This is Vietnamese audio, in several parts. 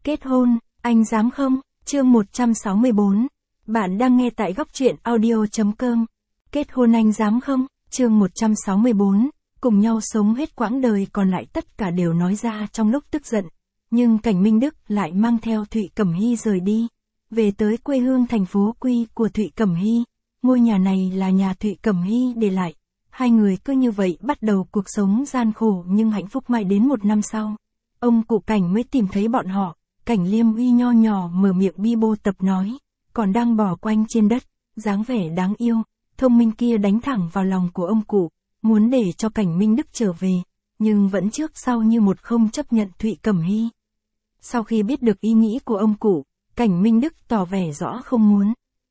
Kết hôn, anh dám không? Chương 164. Bạn đang nghe tại góc truyện audio.com. Kết hôn anh dám không? Chương 164. Cùng nhau sống hết quãng đời còn lại tất cả đều nói ra trong lúc tức giận. Nhưng Cảnh Minh Đức lại mang theo Thụy Cẩm Hy rời đi. Về tới quê hương thành phố Quy của Thụy Cẩm Hy. Ngôi nhà này là nhà Thụy Cẩm Hy để lại. Hai người cứ như vậy bắt đầu cuộc sống gian khổ nhưng hạnh phúc mãi đến một năm sau. Ông cụ Cảnh mới tìm thấy bọn họ. Cảnh Liêm Uy nho nhỏ mở miệng bi bô tập nói, còn đang bò quanh trên đất, dáng vẻ đáng yêu, thông minh kia đánh thẳng vào lòng của ông cụ, muốn để cho Cảnh Minh Đức trở về, nhưng vẫn trước sau như một không chấp nhận Thụy Cẩm Hy. Sau khi biết được ý nghĩ của ông cụ, Cảnh Minh Đức tỏ vẻ rõ không muốn.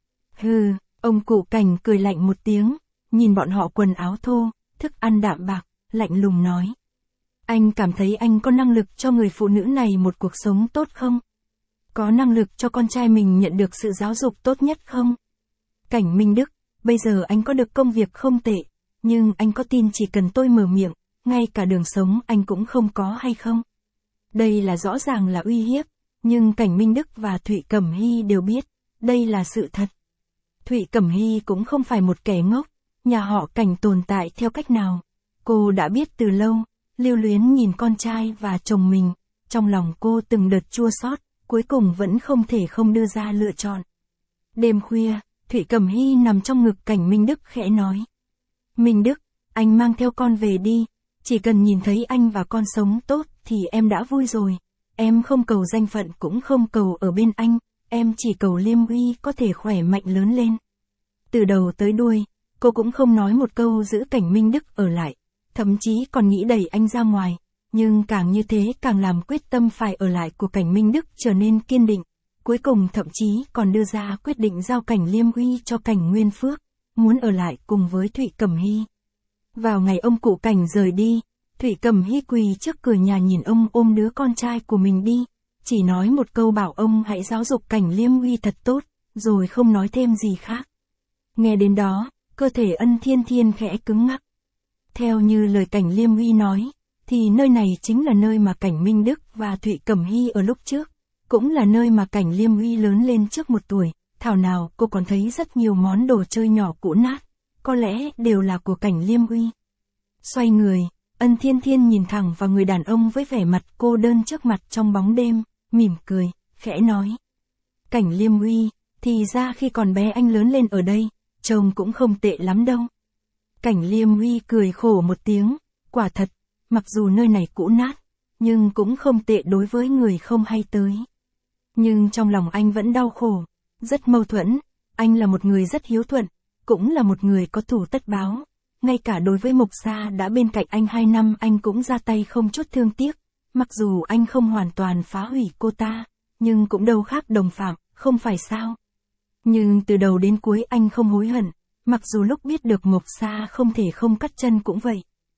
Hừ, ông cụ Cảnh cười lạnh một tiếng, nhìn bọn họ quần áo thô, thức ăn đạm bạc, lạnh lùng nói. Anh cảm thấy anh có năng lực cho người phụ nữ này một cuộc sống tốt không? Có năng lực cho con trai mình nhận được sự giáo dục tốt nhất không? Cảnh Minh Đức, bây giờ anh có được công việc không tệ, nhưng anh có tin chỉ cần tôi mở miệng, ngay cả đường sống anh cũng không có hay không? Đây là rõ ràng là uy hiếp, nhưng Cảnh Minh Đức và Thụy Cẩm Hy đều biết, đây là sự thật. Thụy Cẩm Hy cũng không phải một kẻ ngốc, nhà họ Cảnh tồn tại theo cách nào, cô đã biết từ lâu. Lưu luyến nhìn con trai và chồng mình, trong lòng cô từng đợt chua xót, cuối cùng vẫn không thể không đưa ra lựa chọn. Đêm khuya, Thụy Cẩm Hy nằm trong ngực Cảnh Minh Đức khẽ nói. Minh Đức, anh mang theo con về đi, chỉ cần nhìn thấy anh và con sống tốt thì em đã vui rồi. Em không cầu danh phận cũng không cầu ở bên anh, em chỉ cầu Liêm Uy có thể khỏe mạnh lớn lên. Từ đầu tới đuôi, cô cũng không nói một câu giữ Cảnh Minh Đức ở lại. Thậm chí còn nghĩ đẩy anh ra ngoài, nhưng càng như thế càng làm quyết tâm phải ở lại của Cảnh Minh Đức trở nên kiên định. Cuối cùng thậm chí còn đưa ra quyết định giao Cảnh Liêm Uy cho Cảnh Nguyên Phước, muốn ở lại cùng với Thụy Cẩm Hy. Vào ngày ông cụ Cảnh rời đi, Thụy Cẩm Hy quỳ trước cửa nhà nhìn ông ôm đứa con trai của mình đi, chỉ nói một câu bảo ông hãy giáo dục Cảnh Liêm Uy thật tốt, rồi không nói thêm gì khác. Nghe đến đó, cơ thể Ân Thiên Thiên khẽ cứng ngắc. Theo như lời Cảnh Liêm Uy nói, thì nơi này chính là nơi mà Cảnh Minh Đức và Thụy Cẩm Hy ở lúc trước, cũng là nơi mà Cảnh Liêm Uy lớn lên trước một tuổi, thảo nào cô còn thấy rất nhiều món đồ chơi nhỏ cũ nát, có lẽ đều là của Cảnh Liêm Uy. Xoay người, Ân Thiên Thiên nhìn thẳng vào người đàn ông với vẻ mặt cô đơn trước mặt trong bóng đêm, mỉm cười, khẽ nói. Cảnh Liêm Uy, thì ra khi còn bé anh lớn lên ở đây, trông cũng không tệ lắm đâu. Cảnh Liêm Uy cười khổ một tiếng, quả thật, mặc dù nơi này cũ nát, nhưng cũng không tệ đối với người không hay tới. Nhưng trong lòng anh vẫn đau khổ, rất mâu thuẫn, anh là một người rất hiếu thuận, cũng là một người có thù tất báo. Ngay cả đối với Mộc Sa đã bên cạnh anh 2 năm anh cũng ra tay không chút thương tiếc, mặc dù anh không hoàn toàn phá hủy cô ta, nhưng cũng đâu khác đồng phạm, không phải sao. Nhưng từ đầu đến cuối anh không hối hận. Mặc dù lúc biết được Mộc Sa không thể không cắt chân cũng vậy.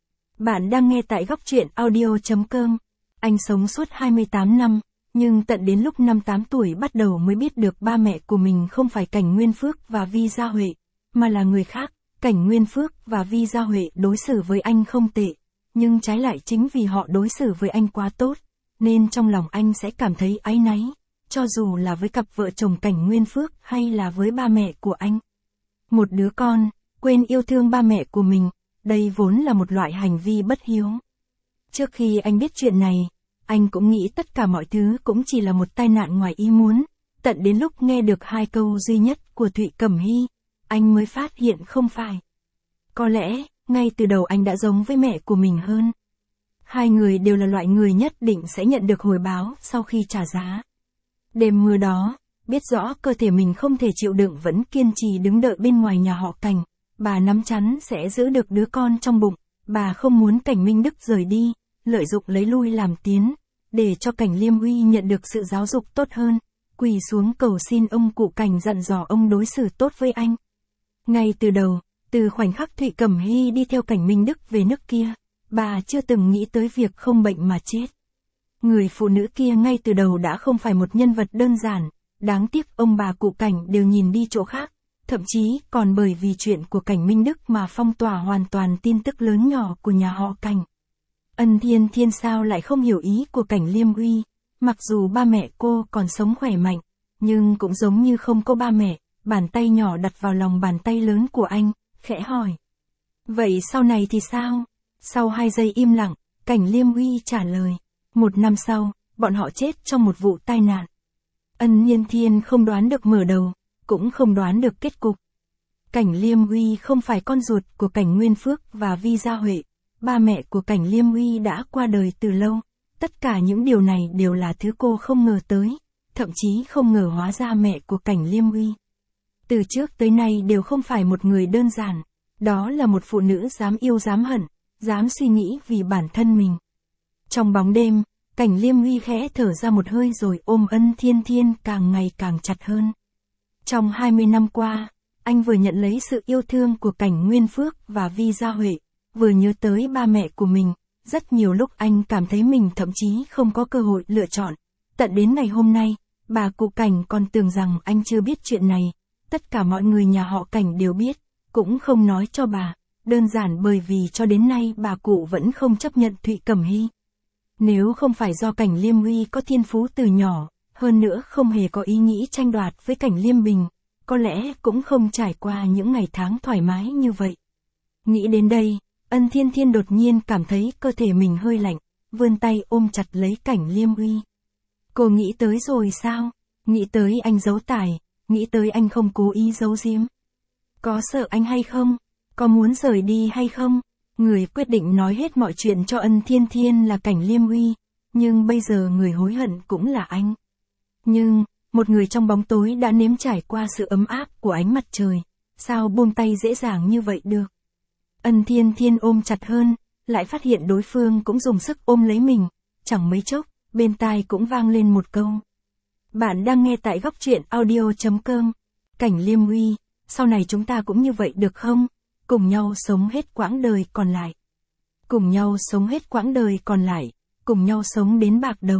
Bạn đang nghe tại góc truyện audio.com. Anh sống suốt 28 năm, nhưng tận đến lúc 5-8 tuổi bắt đầu mới biết được ba mẹ của mình không phải Cảnh Nguyên Phước và Vi Gia Huệ, mà là người khác. Cảnh Nguyên Phước và Vi Gia Huệ đối xử với anh không tệ, nhưng trái lại chính vì họ đối xử với anh quá tốt, nên trong lòng anh sẽ cảm thấy áy náy, cho dù là với cặp vợ chồng Cảnh Nguyên Phước hay là với ba mẹ của anh. Một đứa con, quên yêu thương ba mẹ của mình, đây vốn là một loại hành vi bất hiếu. Trước khi anh biết chuyện này, anh cũng nghĩ tất cả mọi thứ cũng chỉ là một tai nạn ngoài ý muốn, tận đến lúc nghe được 2 câu duy nhất của Thụy Cẩm Hy, anh mới phát hiện không phải. Có lẽ, ngay từ đầu anh đã giống với mẹ của mình hơn. Hai người đều là loại người nhất định sẽ nhận được hồi báo sau khi trả giá. Đêm mưa đó, biết rõ cơ thể mình không thể chịu đựng vẫn kiên trì đứng đợi bên ngoài nhà họ Cảnh, bà nắm chắn sẽ giữ được đứa con trong bụng, bà không muốn Cảnh Minh Đức rời đi, lợi dụng lấy lui làm tiến, để cho Cảnh Liêm Uy nhận được sự giáo dục tốt hơn, quỳ xuống cầu xin ông cụ Cảnh dặn dò ông đối xử tốt với anh. Ngay từ đầu, từ khoảnh khắc Thụy Cẩm Hy đi theo Cảnh Minh Đức về nước kia, bà chưa từng nghĩ tới việc không bệnh mà chết. Người phụ nữ kia ngay từ đầu đã không phải một nhân vật đơn giản. Đáng tiếc ông bà cụ Cảnh đều nhìn đi chỗ khác, thậm chí còn bởi vì chuyện của Cảnh Minh Đức mà phong tỏa hoàn toàn tin tức lớn nhỏ của nhà họ Cảnh. Ân Thiên Thiên sao lại không hiểu ý của Cảnh Liêm Uy, Mặc dù ba mẹ cô còn sống khỏe mạnh, nhưng cũng giống như không có ba mẹ, bàn tay nhỏ đặt vào lòng bàn tay lớn của anh, khẽ hỏi. Vậy sau này thì sao? Sau 2 giây im lặng, Cảnh Liêm Uy trả lời. 1 năm sau, bọn họ chết trong một vụ tai nạn. Ân Nhiên Thiên không đoán được mở đầu, cũng không đoán được kết cục. Cảnh Liêm Uy không phải con ruột của Cảnh Nguyên Phước và Vi Gia Huệ. Ba mẹ của Cảnh Liêm Uy đã qua đời từ lâu. Tất cả những điều này đều là thứ cô không ngờ tới, thậm chí không ngờ hóa ra mẹ của Cảnh Liêm Uy. Từ trước tới nay đều không phải một người đơn giản. Đó là một phụ nữ dám yêu dám hận, dám suy nghĩ vì bản thân mình. Trong bóng đêm, Cảnh Liêm Uy khẽ thở ra một hơi rồi ôm Ân Thiên Thiên càng ngày càng chặt hơn. Trong 20 năm qua, anh vừa nhận lấy sự yêu thương của Cảnh Nguyên Phước và Vi Gia Huệ, vừa nhớ tới ba mẹ của mình. Rất nhiều lúc anh cảm thấy mình thậm chí không có cơ hội lựa chọn. Tận đến ngày hôm nay, bà cụ Cảnh còn tưởng rằng anh chưa biết chuyện này. Tất cả mọi người nhà họ Cảnh đều biết, cũng không nói cho bà. Đơn giản bởi vì cho đến nay bà cụ vẫn không chấp nhận Thụy Cẩm Hy. Nếu không phải do Cảnh Liêm Uy có thiên phú từ nhỏ, hơn nữa không hề có ý nghĩ tranh đoạt với Cảnh Liêm Bình, có lẽ cũng không trải qua những ngày tháng thoải mái như vậy. Nghĩ đến đây, Ân Thiên Thiên đột nhiên cảm thấy cơ thể mình hơi lạnh, vươn tay ôm chặt lấy Cảnh Liêm Uy. Cô nghĩ tới rồi sao? Nghĩ tới anh giấu tài, nghĩ tới anh không cố ý giấu giếm. Có sợ anh hay không? Có muốn rời đi hay không? Người quyết định nói hết mọi chuyện cho Ân Thiên Thiên là Cảnh Liêm Uy, nhưng bây giờ người hối hận cũng là anh. Nhưng, một người trong bóng tối đã nếm trải qua sự ấm áp của ánh mặt trời, sao buông tay dễ dàng như vậy được? Ân Thiên Thiên ôm chặt hơn, lại phát hiện đối phương cũng dùng sức ôm lấy mình, chẳng mấy chốc, bên tai cũng vang lên một câu. Bạn đang nghe tại góc truyện audio.com. Cảnh Liêm Uy, sau này chúng ta cũng như vậy được không? Cùng nhau sống hết quãng đời còn lại. Cùng nhau sống hết quãng đời còn lại, cùng nhau sống đến bạc đầu.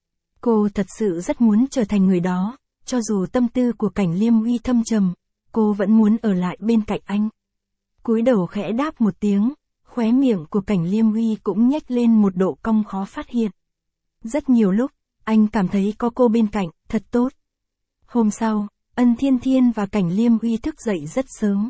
Cô thật sự rất muốn trở thành người đó, cho dù tâm tư của Cảnh Liêm Uy thâm trầm, cô vẫn muốn ở lại bên cạnh anh. Cúi đầu khẽ đáp một tiếng, khóe miệng của Cảnh Liêm Uy cũng nhếch lên một độ cong khó phát hiện. Rất nhiều lúc, anh cảm thấy có cô bên cạnh, thật tốt. Hôm sau, Ân Thiên Thiên và Cảnh Liêm Uy thức dậy rất sớm.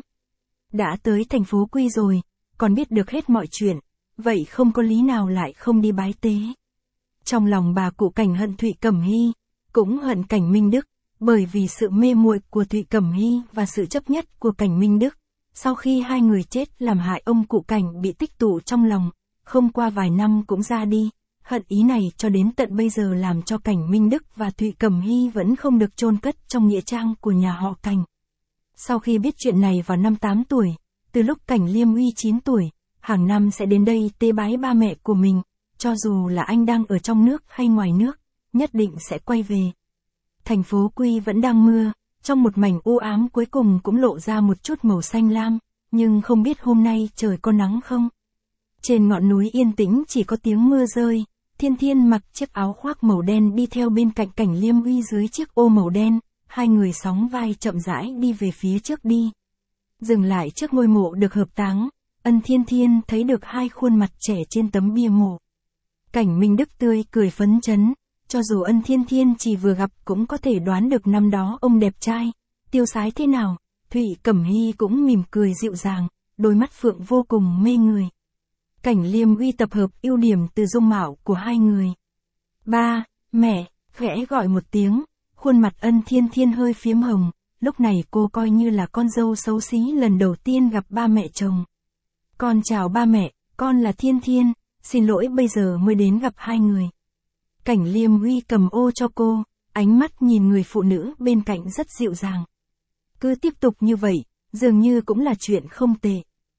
Đã tới thành phố Quy rồi, còn biết được hết mọi chuyện, vậy không có lý nào lại không đi bái tế. Trong lòng bà cụ Cảnh hận Thụy Cẩm Hy, cũng hận Cảnh Minh Đức, bởi vì sự mê muội của Thụy Cẩm Hy và sự chấp nhất của Cảnh Minh Đức. Sau khi hai người chết làm hại ông cụ Cảnh bị tích tụ trong lòng, không qua vài năm cũng ra đi. Hận ý này cho đến tận bây giờ làm cho Cảnh Minh Đức và Thụy Cẩm Hy vẫn không được chôn cất trong nghĩa trang của nhà họ Cảnh. Sau khi biết chuyện này vào năm 8 tuổi, từ lúc Cảnh Liêm Uy 9 tuổi, hàng năm sẽ đến đây tế bái ba mẹ của mình, cho dù là anh đang ở trong nước hay ngoài nước, nhất định sẽ quay về. Thành phố Quy vẫn đang mưa, trong một mảnh u ám cuối cùng cũng lộ ra một chút màu xanh lam, nhưng không biết hôm nay trời có nắng không? Trên ngọn núi yên tĩnh chỉ có tiếng mưa rơi, Thiên Thiên mặc chiếc áo khoác màu đen đi theo bên cạnh Cảnh Liêm Uy dưới chiếc ô màu đen, hai người sóng vai chậm rãi đi về phía trước đi. Dừng lại trước ngôi mộ được hợp táng, Ân Thiên Thiên thấy được hai khuôn mặt trẻ trên tấm bia mộ. Cảnh Minh Đức tươi cười phấn chấn, cho dù Ân Thiên Thiên chỉ vừa gặp cũng có thể đoán được năm đó ông đẹp trai, tiêu sái thế nào. Thụy Cẩm Hy cũng mỉm cười dịu dàng, đôi mắt phượng vô cùng mê người. Cảnh Liêm Uy tập hợp ưu điểm từ dung mạo của hai người. Ba, mẹ, khẽ gọi một tiếng, khuôn mặt Ân Thiên Thiên hơi phiếm hồng, lúc này cô coi như là con dâu xấu xí lần đầu tiên gặp ba mẹ chồng. Con chào ba mẹ, con là Thiên Thiên, xin lỗi bây giờ mới đến gặp hai người. Cảnh Liêm Uy cầm ô cho cô, ánh mắt nhìn người phụ nữ bên cạnh rất dịu dàng. Cứ tiếp tục như vậy, dường như cũng là chuyện không tệ.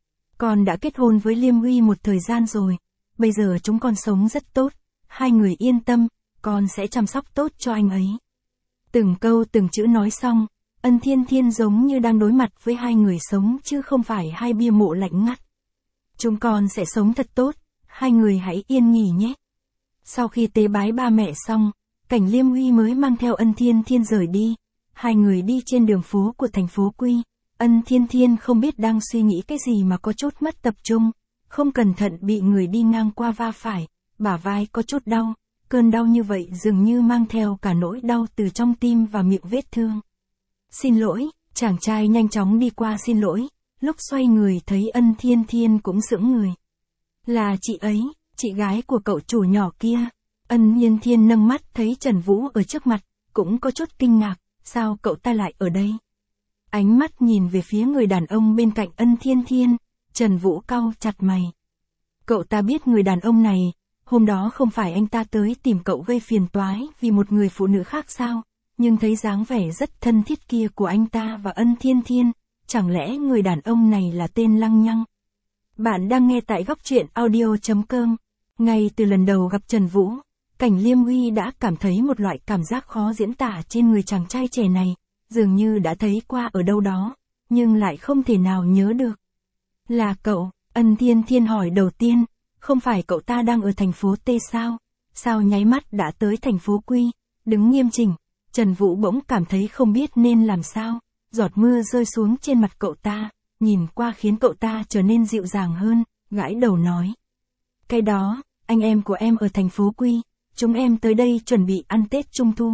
Con đã kết hôn với Liêm Uy một thời gian rồi, bây giờ chúng con sống rất tốt, hai người yên tâm, con sẽ chăm sóc tốt cho anh ấy. Từng câu từng chữ nói xong, Ân Thiên Thiên giống như đang đối mặt với hai người sống chứ không phải hai bia mộ lạnh ngắt. Chúng con sẽ sống thật tốt, hai người hãy yên nghỉ nhé. Sau khi tế bái ba mẹ xong, Cảnh Liêm Uy mới mang theo Ân Thiên Thiên rời đi. Hai người đi trên đường phố của thành phố Quy. Ân Thiên Thiên không biết đang suy nghĩ cái gì mà có chút mất tập trung. Không cẩn thận bị người đi ngang qua va phải, bả vai có chút đau. cơn đau như vậy dường như mang theo cả nỗi đau từ trong tim và miệng vết thương. Xin lỗi, chàng trai nhanh chóng đi qua xin lỗi, lúc xoay người thấy Ân Thiên Thiên cũng sững người. Là chị ấy, chị gái của cậu chủ nhỏ kia. Ân Thiên Thiên nâng mắt thấy Trần Vũ ở trước mặt, cũng có chút kinh ngạc, sao cậu ta lại ở đây? Ánh mắt nhìn về phía người đàn ông bên cạnh Ân Thiên Thiên, Trần Vũ cau chặt mày. Cậu ta biết người đàn ông này, hôm đó không phải anh ta tới tìm cậu gây phiền toái vì một người phụ nữ khác sao, nhưng thấy dáng vẻ rất thân thiết kia của anh ta và Ân Thiên Thiên, chẳng lẽ người đàn ông này là tên lăng nhăng? Bạn đang nghe tại góc truyện audio.com. Ngay từ lần đầu gặp Trần Vũ, Cảnh Liêm Uy đã cảm thấy một loại cảm giác khó diễn tả trên người chàng trai trẻ này, dường như đã thấy qua ở đâu đó, nhưng lại không thể nào nhớ được. Là cậu? Ân Thiên Thiên hỏi đầu tiên, không phải cậu ta đang ở thành phố T sao? Sao nháy mắt đã tới thành phố Quy? Đứng nghiêm chỉnh, Trần Vũ bỗng cảm thấy không biết nên làm sao, giọt mưa rơi xuống trên mặt cậu ta, nhìn qua khiến cậu ta trở nên dịu dàng hơn, gãi đầu nói. Cái đó, anh em của em ở thành phố Quy, chúng em tới đây chuẩn bị ăn Tết Trung Thu.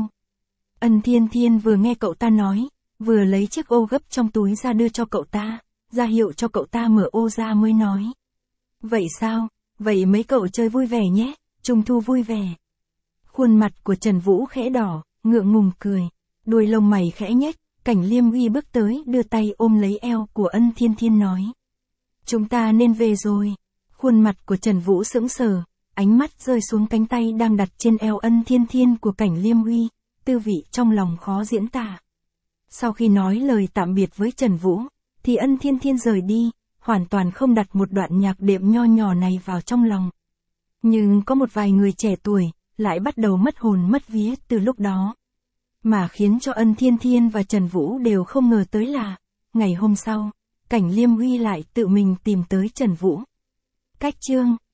Ân Thiên Thiên vừa nghe cậu ta nói, vừa lấy chiếc ô gấp trong túi ra đưa cho cậu ta, ra hiệu cho cậu ta mở ô ra mới nói. Vậy sao, vậy mấy cậu chơi vui vẻ nhé, Trung Thu vui vẻ. Khuôn mặt của Trần Vũ khẽ đỏ, ngượng ngùng cười, đuôi lông mày khẽ nhếch, Cảnh Liêm Uy bước tới đưa tay ôm lấy eo của Ân Thiên Thiên nói. Chúng ta nên về rồi. Khuôn mặt của Trần Vũ sững sờ, ánh mắt rơi xuống cánh tay đang đặt trên eo Ân Thiên Thiên của Cảnh Liêm Uy, tư vị trong lòng khó diễn tả. Sau khi nói lời tạm biệt với Trần Vũ, thì Ân Thiên Thiên rời đi, hoàn toàn không đặt một đoạn nhạc đệm nho nhỏ này vào trong lòng. Nhưng có một vài người trẻ tuổi, lại bắt đầu mất hồn mất vía từ lúc đó. Mà khiến cho Ân Thiên Thiên và Trần Vũ đều không ngờ tới là, ngày hôm sau, Cảnh Liêm Uy lại tự mình tìm tới Trần Vũ. Cách chương